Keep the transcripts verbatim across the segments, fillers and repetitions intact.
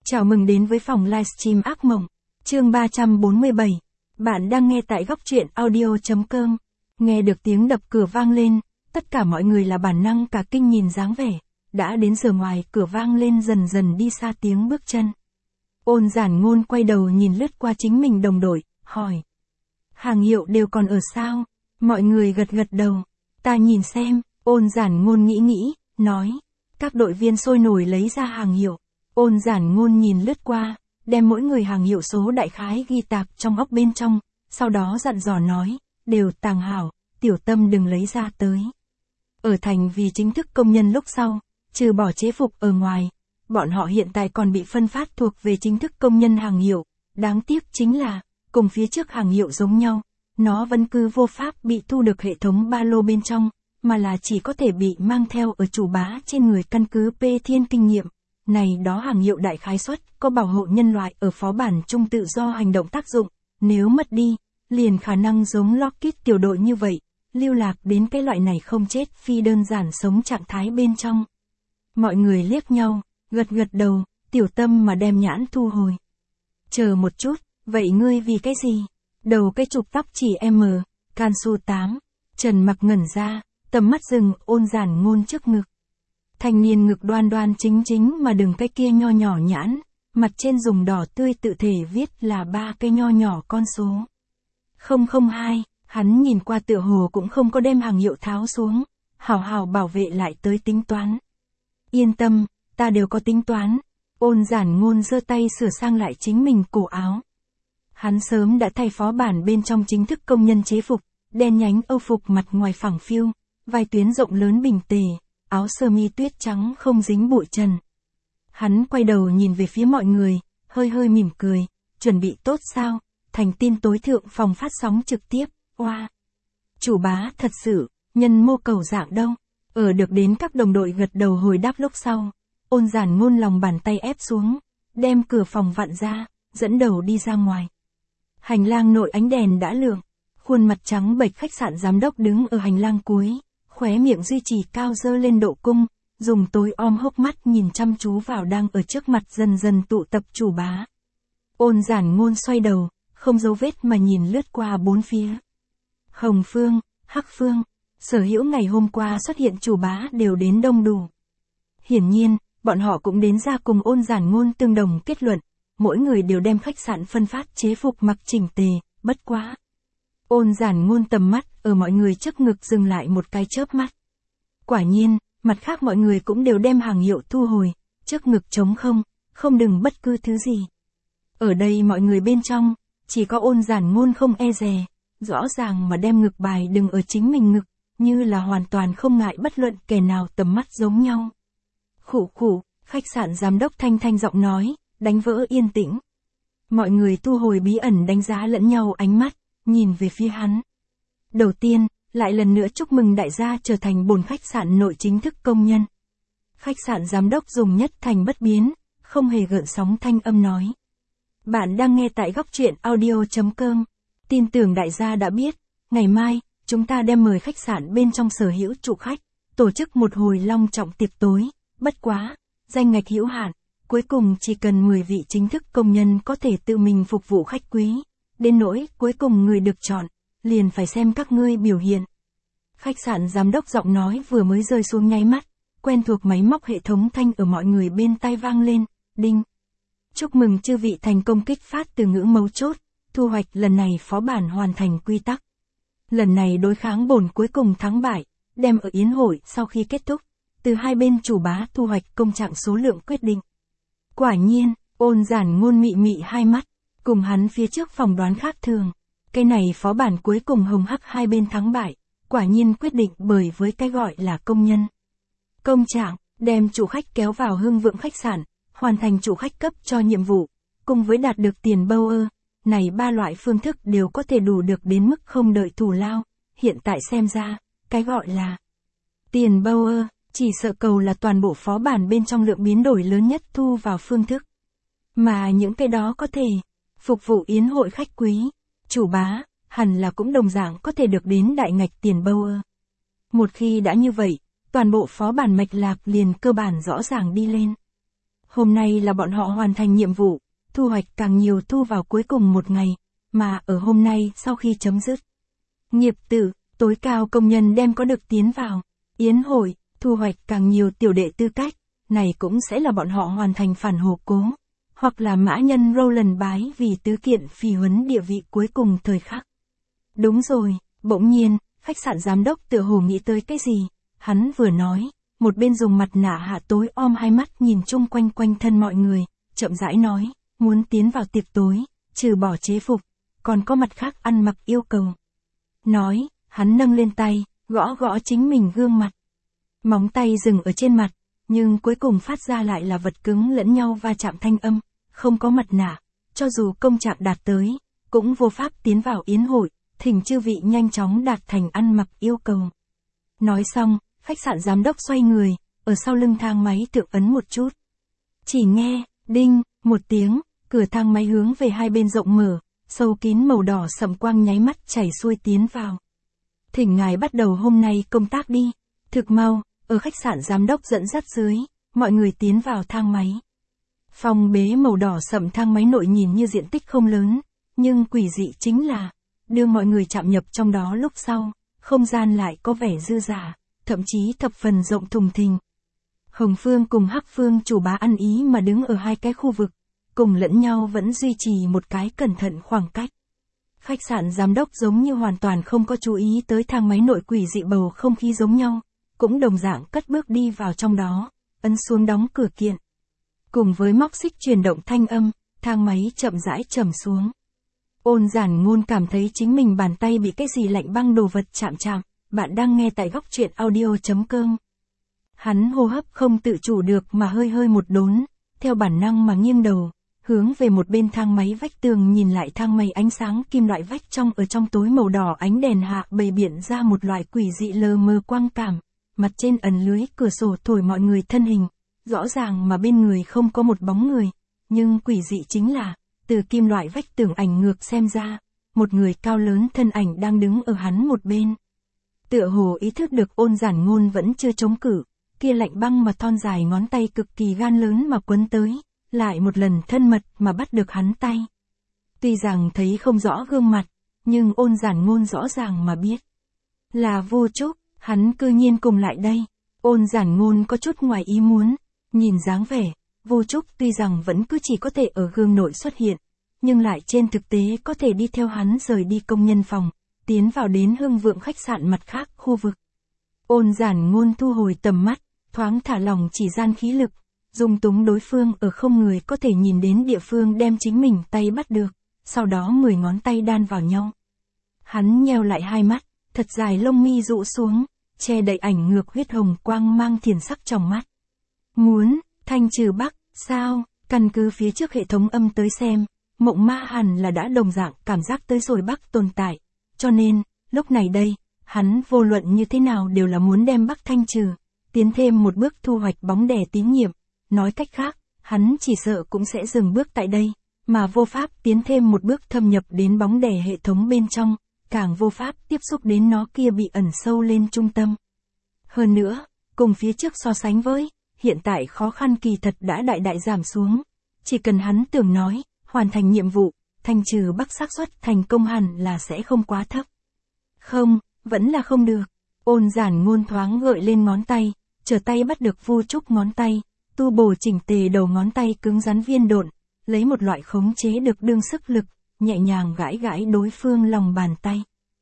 Chào mừng đến với phòng livestream ác mộng, chương ba trăm bốn mươi bảy. Bạn đang nghe tại góc truyện audio.com. Nghe được tiếng đập cửa vang lên, tất cả mọi người là bản năng cả kinh nhìn dáng vẻ. Đã đến giờ ngoài cửa vang lên dần dần đi xa tiếng bước chân. Ôn Giản Ngôn quay đầu nhìn lướt qua chính mình đồng đội, hỏi. Hàng hiệu đều còn ở sao? Mọi người gật gật đầu. Ta nhìn xem, Ôn Giản Ngôn nghĩ nghĩ, nói. Các đội viên sôi nổi lấy ra hàng hiệu. Ôn Giản Ngôn nhìn lướt qua, đem mỗi người hàng hiệu số đại khái ghi tạc trong óc bên trong, sau đó dặn dò nói, đều tàng hảo, tiểu tâm đừng lấy ra tới. Ở thành vì chính thức công nhân lúc sau, trừ bỏ chế phục ở ngoài, bọn họ hiện tại còn bị phân phát thuộc về chính thức công nhân hàng hiệu, đáng tiếc chính là, cùng phía trước hàng hiệu giống nhau, nó vẫn cứ vô pháp bị thu được hệ thống ba lô bên trong, mà là chỉ có thể bị mang theo ở chủ bá trên người căn cứ P Thiên kinh nghiệm. Này đó hàng hiệu đại khái suất có bảo hộ nhân loại ở phó bản trung tự do hành động tác dụng, nếu mất đi, liền khả năng giống Lockheed tiểu đội như vậy, lưu lạc đến cái loại này không chết phi đơn giản sống trạng thái bên trong. Mọi người liếc nhau, gật gật đầu, tiểu tâm mà đem nhãn thu hồi. Chờ một chút, vậy ngươi vì cái gì? Đầu cái trục tóc chỉ M, can su tám, Trần Mặc ngẩn ra, tầm mắt dừng Ôn Giản Ngôn trước ngực. Thanh niên ngực đoan đoan chính chính mà đừng cái kia nho nhỏ nhãn, mặt trên dùng đỏ tươi tự thể viết là ba cái nho nhỏ con số. không không hai, hắn nhìn qua tựa hồ cũng không có đem hàng hiệu tháo xuống, hào hào bảo vệ lại tới tính toán. Yên tâm, ta đều có tính toán. Ôn Giản Ngôn giơ tay sửa sang lại chính mình cổ áo. Hắn sớm đã thay phó bản bên trong chính thức công nhân chế phục, đen nhánh âu phục mặt ngoài phẳng phiu, vai tuyến rộng lớn bình tề. Áo sơ mi tuyết trắng không dính bụi trần. Hắn quay đầu nhìn về phía mọi người, hơi hơi mỉm cười, chuẩn bị tốt sao, thành tin tối thượng phòng phát sóng trực tiếp, oa. Wow. Chủ bá thật sự, nhân mô cầu dạng đâu, ở được đến các đồng đội gật đầu hồi đáp lúc sau, Ôn Giản Ngôn lòng bàn tay ép xuống, đem cửa phòng vặn ra, dẫn đầu đi ra ngoài. Hành lang nội ánh đèn đã lượng, khuôn mặt trắng bệch khách sạn giám đốc đứng ở hành lang cuối. Khóe miệng duy trì cao dơ lên độ cung, dùng tối om hốc mắt nhìn chăm chú vào đang ở trước mặt dần dần tụ tập chủ bá. Ôn Giản Ngôn xoay đầu, không dấu vết mà nhìn lướt qua bốn phía. Hồng Phương, Hắc Phương, sở hữu ngày hôm qua xuất hiện chủ bá đều đến đông đủ. Hiển nhiên, bọn họ cũng đến ra cùng Ôn Giản Ngôn tương đồng kết luận, mỗi người đều đem khách sạn phân phát chế phục mặc chỉnh tề, bất quá. Ôn Giản Ngôn tầm mắt ở mọi người trước ngực dừng lại một cái chớp mắt. Quả nhiên, mặt khác mọi người cũng đều đem hàng hiệu thu hồi, trước ngực trống không, không đừng bất cứ thứ gì. Ở đây mọi người bên trong, chỉ có Ôn Giản Ngôn không e dè, rõ ràng mà đem ngực bài đừng ở chính mình ngực, như là hoàn toàn không ngại bất luận kẻ nào tầm mắt giống nhau. Khụ khụ, khách sạn giám đốc thanh thanh giọng nói, đánh vỡ yên tĩnh. Mọi người thu hồi bí ẩn đánh giá lẫn nhau ánh mắt. Nhìn về phía hắn. Đầu tiên, lại lần nữa chúc mừng đại gia trở thành bổn khách sạn nội chính thức công nhân. Khách sạn giám đốc dùng nhất thành bất biến, không hề gợn sóng thanh âm nói. Bạn đang nghe tại góc truyện audio.com. Tin tưởng đại gia đã biết, ngày mai, chúng ta đem mời khách sạn bên trong sở hữu chủ khách, tổ chức một hồi long trọng tiệc tối, bất quá, danh ngạch hữu hạn, cuối cùng chỉ cần mười vị chính thức công nhân có thể tự mình phục vụ khách quý. Đến nỗi, cuối cùng người được chọn, liền phải xem các ngươi biểu hiện. Khách sạn giám đốc giọng nói vừa mới rơi xuống nháy mắt, quen thuộc máy móc hệ thống thanh ở mọi người bên tai vang lên, đinh. Chúc mừng chư vị thành công kích phát từ ngữ mấu chốt, thu hoạch lần này phó bản hoàn thành quy tắc. Lần này đối kháng bổn cuối cùng thắng bại, đem ở yến hội sau khi kết thúc, từ hai bên chủ bá thu hoạch công trạng số lượng quyết định. Quả nhiên, Ôn Giản Ngôn mị mị hai mắt. Cùng hắn phía trước phỏng đoán khác thường. Cái này phó bản cuối cùng hồng hắc hai bên thắng bại, quả nhiên quyết định bởi với cái gọi là công nhân. Công trạng, đem chủ khách kéo vào hưng vượng khách sạn, hoàn thành chủ khách cấp cho nhiệm vụ, cùng với đạt được tiền bâu ơ. Này ba loại phương thức đều có thể đủ được đến mức không đợi thù lao. Hiện tại xem ra, cái gọi là tiền bâu ơ, chỉ sợ cầu là toàn bộ phó bản bên trong lượng biến đổi lớn nhất thu vào phương thức. Mà những cái đó có thể phục vụ yến hội khách quý, chủ bá, hẳn là cũng đồng dạng có thể được đến đại ngạch tiền bâu ơ. Một khi đã như vậy, toàn bộ phó bản mạch lạc liền cơ bản rõ ràng đi lên. Hôm nay là bọn họ hoàn thành nhiệm vụ, thu hoạch càng nhiều thu vào cuối cùng một ngày, mà ở hôm nay sau khi chấm dứt. Nghiệp tử, tối cao công nhân đem có được tiến vào. Yến hội, thu hoạch càng nhiều tiểu đệ tư cách, này cũng sẽ là bọn họ hoàn thành phản hồ cố. Hoặc là mã nhân Roland bái vì tứ kiện phi huấn địa vị cuối cùng thời khắc. Đúng rồi, bỗng nhiên, khách sạn giám đốc tựa hồ nghĩ tới cái gì, hắn vừa nói, một bên dùng mặt nạ hạ tối om hai mắt nhìn chung quanh quanh thân mọi người, chậm rãi nói, muốn tiến vào tiệc tối, trừ bỏ chế phục, còn có mặt khác ăn mặc yêu cầu. Nói, hắn nâng lên tay, gõ gõ chính mình gương mặt. Móng tay dừng ở trên mặt, nhưng cuối cùng phát ra lại là vật cứng lẫn nhau va chạm thanh âm, không có mặt nạ, cho dù công trạng đạt tới, cũng vô pháp tiến vào yến hội, thỉnh chư vị nhanh chóng đạt thành ăn mặc yêu cầu. Nói xong, khách sạn giám đốc xoay người, ở sau lưng thang máy thượng ấn một chút. Chỉ nghe, đinh, một tiếng, cửa thang máy hướng về hai bên rộng mở, sâu kín màu đỏ sậm quang nháy mắt chảy xuôi tiến vào. Thỉnh ngài bắt đầu hôm nay công tác đi. Thực mau, ở khách sạn giám đốc dẫn dắt dưới, mọi người tiến vào thang máy. Phòng bế màu đỏ sậm thang máy nội nhìn như diện tích không lớn, nhưng quỷ dị chính là, đưa mọi người chạm nhập trong đó lúc sau, không gian lại có vẻ dư dả, thậm chí thập phần rộng thùng thình. Hồng Phương cùng Hắc Phương chủ bá ăn ý mà đứng ở hai cái khu vực, cùng lẫn nhau vẫn duy trì một cái cẩn thận khoảng cách. Khách sạn giám đốc giống như hoàn toàn không có chú ý tới thang máy nội quỷ dị bầu không khí giống nhau, cũng đồng dạng cất bước đi vào trong đó, ấn xuống đóng cửa kiện. Cùng với móc xích chuyển động thanh âm, thang máy chậm rãi trầm xuống. Ôn Giản Ngôn cảm thấy chính mình bàn tay bị cái gì lạnh băng đồ vật chạm chạm, bạn đang nghe tại góc truyện audio chấm com. Hắn hô hấp không tự chủ được mà hơi hơi một đốn, theo bản năng mà nghiêng đầu, hướng về một bên thang máy vách tường nhìn lại thang máy ánh sáng kim loại vách trong ở trong tối màu đỏ ánh đèn hạ bày biện ra một loại quỷ dị lờ mờ quang cảm, mặt trên ẩn lưới cửa sổ thổi mọi người thân hình, rõ ràng mà bên người không có một bóng người, nhưng quỷ dị chính là, từ kim loại vách tường ảnh ngược xem ra, một người cao lớn thân ảnh đang đứng ở hắn một bên. Tựa hồ ý thức được Ôn Giản Ngôn vẫn chưa chống cự, kia lạnh băng mà thon dài ngón tay cực kỳ gan lớn mà quấn tới, lại một lần thân mật mà bắt được hắn tay. Tuy rằng thấy không rõ gương mặt, nhưng Ôn Giản Ngôn rõ ràng mà biết. Là Vô Trúc, hắn cư nhiên cùng lại đây. Ôn Giản Ngôn có chút ngoài ý muốn, nhìn dáng vẻ, Vô Trúc tuy rằng vẫn cứ chỉ có thể ở gương nội xuất hiện, nhưng lại trên thực tế có thể đi theo hắn rời đi công nhân phòng, tiến vào đến Hưng Vượng khách sạn mặt khác khu vực. Ôn Giản Ngôn thu hồi tầm mắt, thoáng thả lỏng chỉ gian khí lực, dùng túng đối phương ở không người có thể nhìn đến địa phương đem chính mình tay bắt được, sau đó mười ngón tay đan vào nhau. Hắn nheo lại hai mắt, thật dài lông mi rũ xuống, che đậy ảnh ngược huyết hồng quang mang thiền sắc trong mắt. Muốn, thanh trừ Bắc, sao, căn cứ phía trước hệ thống âm tới xem, Mộng Ma hẳn là đã đồng dạng cảm giác tới rồi Bắc tồn tại, cho nên, lúc này đây, hắn vô luận như thế nào đều là muốn đem Bắc thanh trừ, tiến thêm một bước thu hoạch bóng đè tín nhiệm, nói cách khác, hắn chỉ sợ cũng sẽ dừng bước tại đây, mà vô pháp tiến thêm một bước thâm nhập đến bóng đè hệ thống bên trong, càng vô pháp tiếp xúc đến nó kia bị ẩn sâu lên trung tâm. Hơn nữa, cùng phía trước so sánh với, hiện tại khó khăn kỳ thật đã đại đại giảm xuống, chỉ cần hắn tưởng nói, hoàn thành nhiệm vụ, thanh trừ Bắc xác suất thành công hẳn là sẽ không quá thấp. Không, vẫn là không được. Ôn Giản Ngôn thoáng gợi lên ngón tay, trở tay bắt được Vô Trúc ngón tay, tu bổ chỉnh tề đầu ngón tay cứng rắn viên độn, lấy một loại khống chế được đương sức lực, nhẹ nhàng gãi gãi đối phương lòng bàn tay.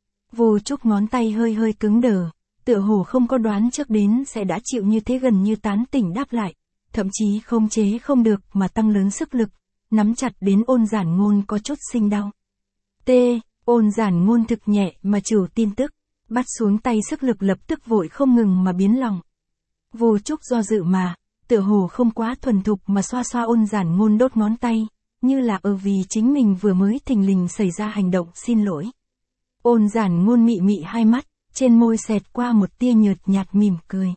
Vô Trúc ngón tay hơi hơi cứng đờ, tựa hồ không có đoán trước đến sẽ đã chịu như thế gần như tán tỉnh đáp lại, thậm chí khống chế không được mà tăng lớn sức lực, nắm chặt đến Ôn Giản Ngôn có chút sinh đau. T, Ôn Giản Ngôn thực nhẹ mà trừ tin tức, bắt xuống tay sức lực lập tức vội không ngừng mà biến lòng. Vô Trúc do dự mà, tựa hồ không quá thuần thục mà xoa xoa Ôn Giản Ngôn đốt ngón tay, như là ở vì chính mình vừa mới thình lình xảy ra hành động xin lỗi. Ôn Giản Ngôn mị mị hai mắt, trên môi xẹt qua một tia nhợt nhạt mỉm cười.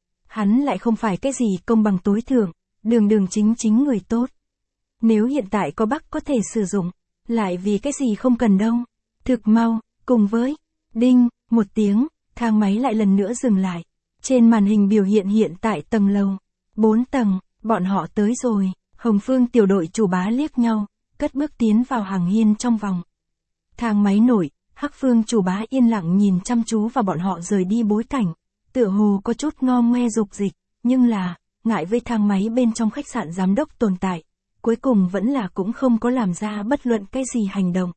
Hắn lại không phải cái gì công bằng tối thượng, đường đường chính chính người tốt. Nếu hiện tại có Bắc có thể sử dụng, lại vì cái gì không cần đâu. Thực mau, cùng với, đinh, một tiếng, thang máy lại lần nữa dừng lại. Trên màn hình biểu hiện hiện tại tầng lầu, bốn tầng, Bọn họ tới rồi, Hồng Phương tiểu đội chủ bá liếc nhau, cất bước tiến vào hàng hiên trong vòng. Thang máy nổi, Hắc Phương chủ bá yên lặng nhìn chăm chú vào bọn họ rời đi bối cảnh, tựa hồ có chút ngo ngoe dục dịch, nhưng là, ngại với thang máy bên trong khách sạn giám đốc tồn tại, cuối cùng vẫn là cũng không có làm ra bất luận cái gì hành động.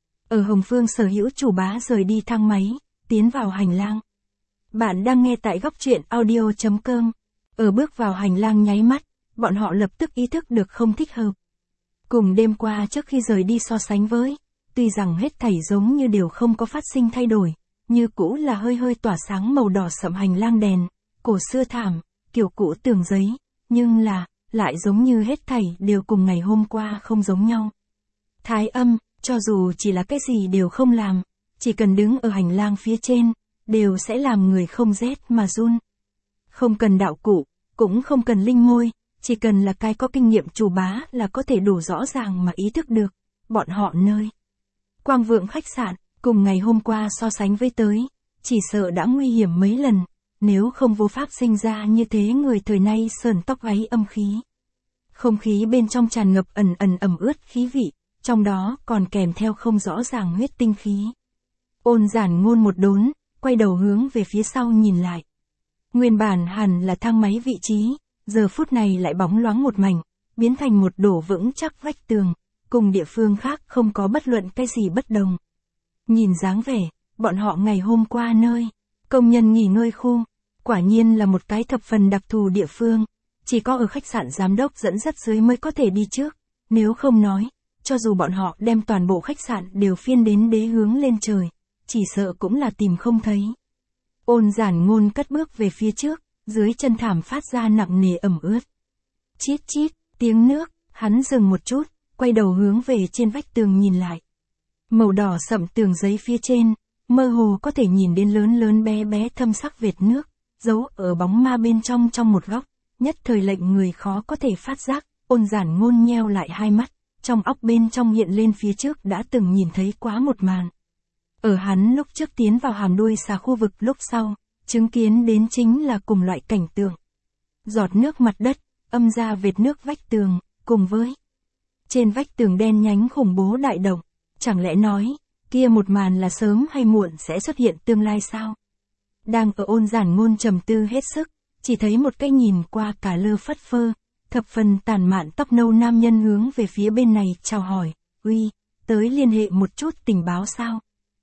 Ở Hồng Phương sở hữu chủ bá rời đi thang máy, tiến vào hành lang. Bạn đang nghe tại góc truyện audio chấm com. Ở bước vào hành lang nháy mắt, bọn họ lập tức ý thức được không thích hợp. Cùng đêm qua trước khi rời đi so sánh với, tuy rằng hết thảy giống như đều không có phát sinh thay đổi, như cũ là hơi hơi tỏa sáng màu đỏ sậm hành lang đèn, cổ xưa thảm, kiểu cũ tường giấy, nhưng là, lại giống như hết thảy đều cùng ngày hôm qua không giống nhau. Thái âm, cho dù chỉ là cái gì đều không làm, chỉ cần đứng ở hành lang phía trên, đều sẽ làm người không rét mà run. Không cần đạo cụ, cũng không cần linh môi, chỉ cần là cái có kinh nghiệm chủ bá là có thể đủ rõ ràng mà ý thức được, bọn họ nơi Quang Vượng khách sạn, cùng ngày hôm qua so sánh với tới, chỉ sợ đã nguy hiểm mấy lần, nếu không vô pháp sinh ra như thế người thời nay sờn tóc gáy âm khí. Không khí bên trong tràn ngập ẩn ẩn ẩm ướt khí vị, trong đó còn kèm theo không rõ ràng huyết tinh khí. Ôn Giản Ngôn một đốn, quay đầu hướng về phía sau nhìn lại. Nguyên bản hẳn là thang máy vị trí, giờ phút này lại bóng loáng một mảnh, biến thành một đổ vững chắc vách tường, cùng địa phương khác không có bất luận cái gì bất đồng. Nhìn dáng vẻ, bọn họ ngày hôm qua nơi công nhân nghỉ ngơi khu, quả nhiên là một cái thập phần đặc thù địa phương, chỉ có ở khách sạn giám đốc dẫn dắt dưới mới có thể đi trước, nếu không nói, cho dù bọn họ đem toàn bộ khách sạn đều phiên đến đế hướng lên trời, chỉ sợ cũng là tìm không thấy. Ôn Giản Ngôn cất bước về phía trước, dưới chân thảm phát ra nặng nề ẩm ướt. Chít chít, tiếng nước, hắn dừng một chút, quay đầu hướng về trên vách tường nhìn lại. Màu đỏ sậm tường giấy phía trên, mơ hồ có thể nhìn đến lớn lớn bé bé thâm sắc vệt nước, giấu ở bóng ma bên trong trong một góc, nhất thời lệnh người khó có thể phát giác. Ôn Giản Ngôn nheo lại hai mắt, trong óc bên trong hiện lên phía trước đã từng nhìn thấy quá một màn. Ở hắn lúc trước tiến vào hàm đuôi xà khu vực lúc sau, chứng kiến đến chính là cùng loại cảnh tượng. Giọt nước mặt đất, âm ra vệt nước vách tường, cùng với trên vách tường đen nhánh khủng bố đại động, chẳng lẽ nói, kia một màn là sớm hay muộn sẽ xuất hiện tương lai sao? Đang ở Ôn Giản Ngôn trầm tư hết sức, chỉ thấy một cái nhìn qua cả lơ phất phơ, thập phần tàn mạn tóc nâu nam nhân hướng về phía bên này chào hỏi, uy, tới liên hệ một chút tình báo sao?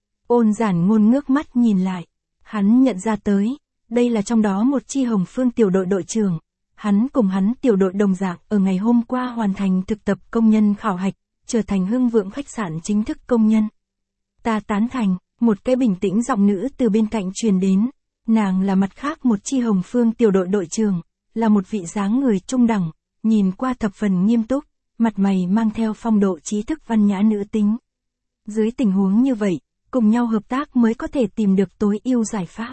Ôn Giản Ngôn ngước mắt nhìn lại, hắn nhận ra tới, đây là trong đó một chi Hồng Phương tiểu đội đội trưởng, hắn cùng hắn tiểu đội đồng dạng ở ngày hôm qua hoàn thành thực tập công nhân khảo hạch, trở thành Hưng Vượng khách sạn chính thức công nhân. Ta tán thành, một cái bình tĩnh giọng nữ từ bên cạnh truyền đến, nàng là mặt khác một chi Hồng Phương tiểu đội đội trưởng, là một vị dáng người trung đẳng, nhìn qua thập phần nghiêm túc, mặt mày mang theo phong độ trí thức văn nhã nữ tính. Dưới tình huống như vậy, cùng nhau hợp tác mới có thể tìm được tối ưu giải pháp.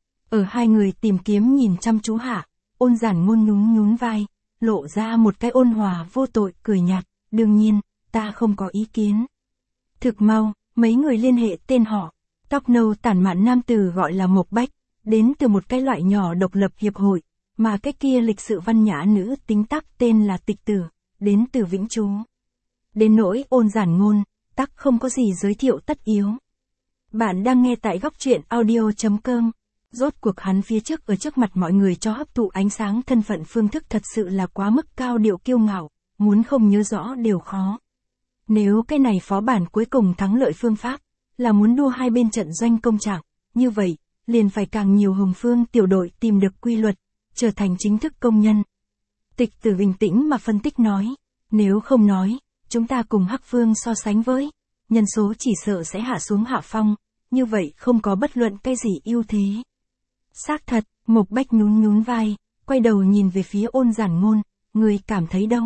Ở hai người tìm kiếm nhìn chăm chú hạ, Ôn Giản Ngôn nhún nhún vai, lộ ra một cái ôn hòa vô tội cười nhạt, đương nhiên, ta không có ý kiến. Thực mau, mấy người liên hệ tên họ, tóc nâu tản mạn nam tử gọi là Mộc Bách, đến từ một cái loại nhỏ độc lập hiệp hội, mà cái kia lịch sự văn nhã nữ tính tắc tên là Tịch Tử, đến từ Vĩnh Chú. Đến nỗi Ôn Giản Ngôn, tắc không có gì giới thiệu tất yếu. Bạn đang nghe tại góc truyện audio chấm com. Rốt cuộc hắn phía trước ở trước mặt mọi người cho hấp thụ ánh sáng thân phận phương thức thật sự là quá mức cao điệu kiêu ngạo, muốn không nhớ rõ đều khó. Nếu cái này phó bản cuối cùng thắng lợi phương pháp, là muốn đua hai bên trận doanh công trạng, như vậy, liền phải càng nhiều Hồng Phương tiểu đội tìm được quy luật, trở thành chính thức công nhân. Tịch Tử bình tĩnh mà phân tích nói, nếu không nói, chúng ta cùng Hắc Phương so sánh với, nhân số chỉ sợ sẽ hạ xuống hạ phong, như vậy không có bất luận cái gì ưu thế. Xác thật, Mộc Bách nhún nhún vai, quay đầu nhìn về phía Ôn Giản Ngôn, người cảm thấy đâu?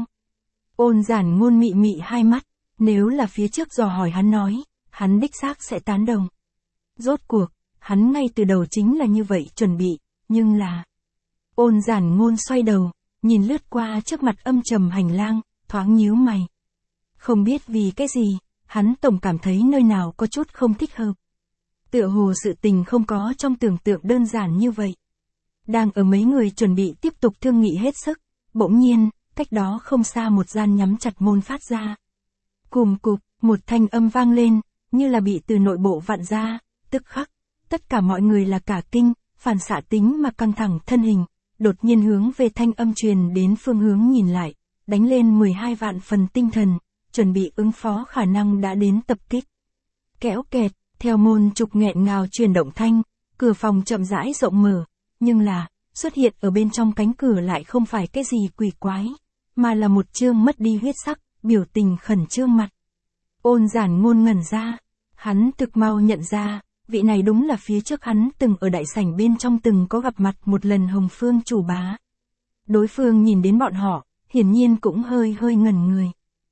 Ôn Giản Ngôn mị mị hai mắt, nếu là phía trước dò hỏi hắn nói, hắn đích xác sẽ tán đồng. Rốt cuộc, hắn ngay từ đầu chính là như vậy chuẩn bị, nhưng là... Ôn Giản Ngôn xoay đầu, nhìn lướt qua trước mặt âm trầm hành lang, thoáng nhíu mày. Không biết vì cái gì, hắn tổng cảm thấy nơi nào có chút không thích hợp. Tựa hồ sự tình không có trong tưởng tượng đơn giản như vậy. Đang ở mấy người chuẩn bị tiếp tục thương nghị hết sức, bỗng nhiên, cách đó không xa một gian nhắm chặt môn phát ra. Cùm cụp, một thanh âm vang lên, như là bị từ nội bộ vặn ra, tức khắc. Tất cả mọi người là cả kinh, phản xạ tính mà căng thẳng thân hình, đột nhiên hướng về thanh âm truyền đến phương hướng nhìn lại, đánh lên mười hai vạn phần tinh thần, chuẩn bị ứng phó khả năng đã đến tập kích. Kéo kẹt, theo môn trục nghẹn ngào chuyển động thanh, cửa phòng chậm rãi rộng mở, nhưng là, xuất hiện ở bên trong cánh cửa lại không phải cái gì quỷ quái, mà là một chương mất đi huyết sắc, biểu tình khẩn trương mặt. Ôn Giản Ngôn ngẩn ra, hắn thực mau nhận ra, vị này đúng là phía trước hắn từng ở đại sảnh bên trong từng có gặp mặt một lần Hồng Phương chủ bá. Đối phương nhìn đến bọn họ, hiển nhiên cũng hơi hơi ngẩn người.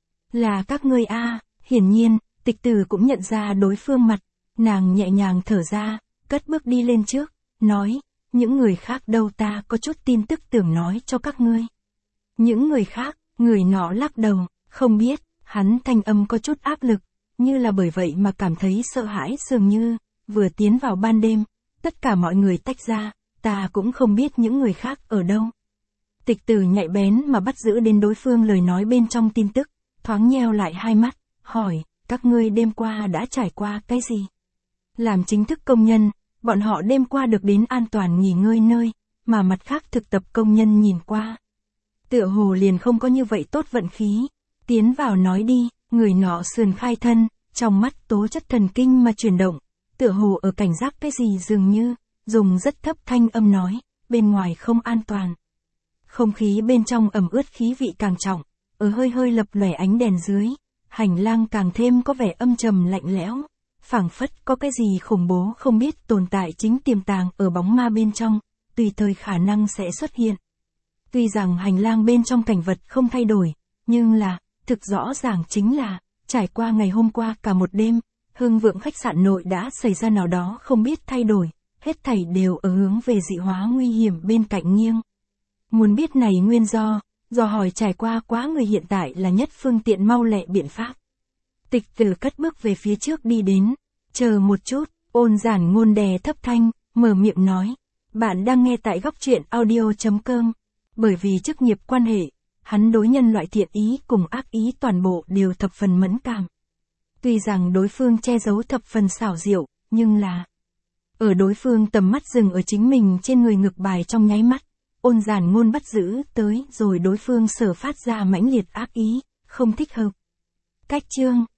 Là các ngươi a, hiển nhiên, Tịch Tử cũng nhận ra đối phương mặt, nàng nhẹ nhàng thở ra, cất bước đi lên trước, nói, những người khác đâu ta có chút tin tức tưởng nói cho các ngươi. Những người khác, người nọ lắc đầu, không biết, hắn thanh âm có chút áp lực, như là bởi vậy mà cảm thấy sợ hãi dường như, vừa tiến vào ban đêm, tất cả mọi người tách ra, ta cũng không biết những người khác ở đâu. Tịch Tử nhạy bén mà bắt giữ đến đối phương lời nói bên trong tin tức, thoáng nheo lại hai mắt, hỏi, các ngươi đêm qua đã trải qua cái gì? Làm chính thức công nhân, bọn họ đêm qua được đến an toàn nghỉ ngơi nơi, mà mặt khác thực tập công nhân nhìn qua. Tựa hồ liền không có như vậy tốt vận khí. Tiến vào nói đi, người nọ sườn khai thân, trong mắt tố chất thần kinh mà chuyển động, tựa hồ ở cảnh giác cái gì dường như, dùng rất thấp thanh âm nói, bên ngoài không an toàn. Không khí bên trong ẩm ướt khí vị càng trọng, ở hơi hơi lập lòe ánh đèn dưới, hành lang càng thêm có vẻ âm trầm lạnh lẽo, phảng phất có cái gì khủng bố không biết tồn tại chính tiềm tàng ở bóng ma bên trong, tùy thời khả năng sẽ xuất hiện. Tuy rằng hành lang bên trong cảnh vật không thay đổi, nhưng là, thực rõ ràng chính là, trải qua ngày hôm qua cả một đêm, Hưng Vượng khách sạn nội đã xảy ra nào đó không biết thay đổi, hết thảy đều ở hướng về dị hóa nguy hiểm bên cạnh nghiêng. Muốn biết này nguyên do, dò hỏi trải qua quá người hiện tại là nhất phương tiện mau lẹ biện pháp. Tịch Tử cất bước về phía trước đi đến, chờ một chút, Ôn Giản Ngôn đè thấp thanh, mở miệng nói, bạn đang nghe tại góc truyện audio chấm com, bởi vì chức nghiệp quan hệ, hắn đối nhân loại thiện ý cùng ác ý toàn bộ đều thập phần mẫn cảm. Tuy rằng đối phương che giấu thập phần xảo diệu, nhưng là, ở đối phương tầm mắt dừng ở chính mình trên người ngực bài trong nháy mắt, Ôn Giản Ngôn bắt giữ tới rồi đối phương sở phát ra mãnh liệt ác ý, không thích hợp. Cách chương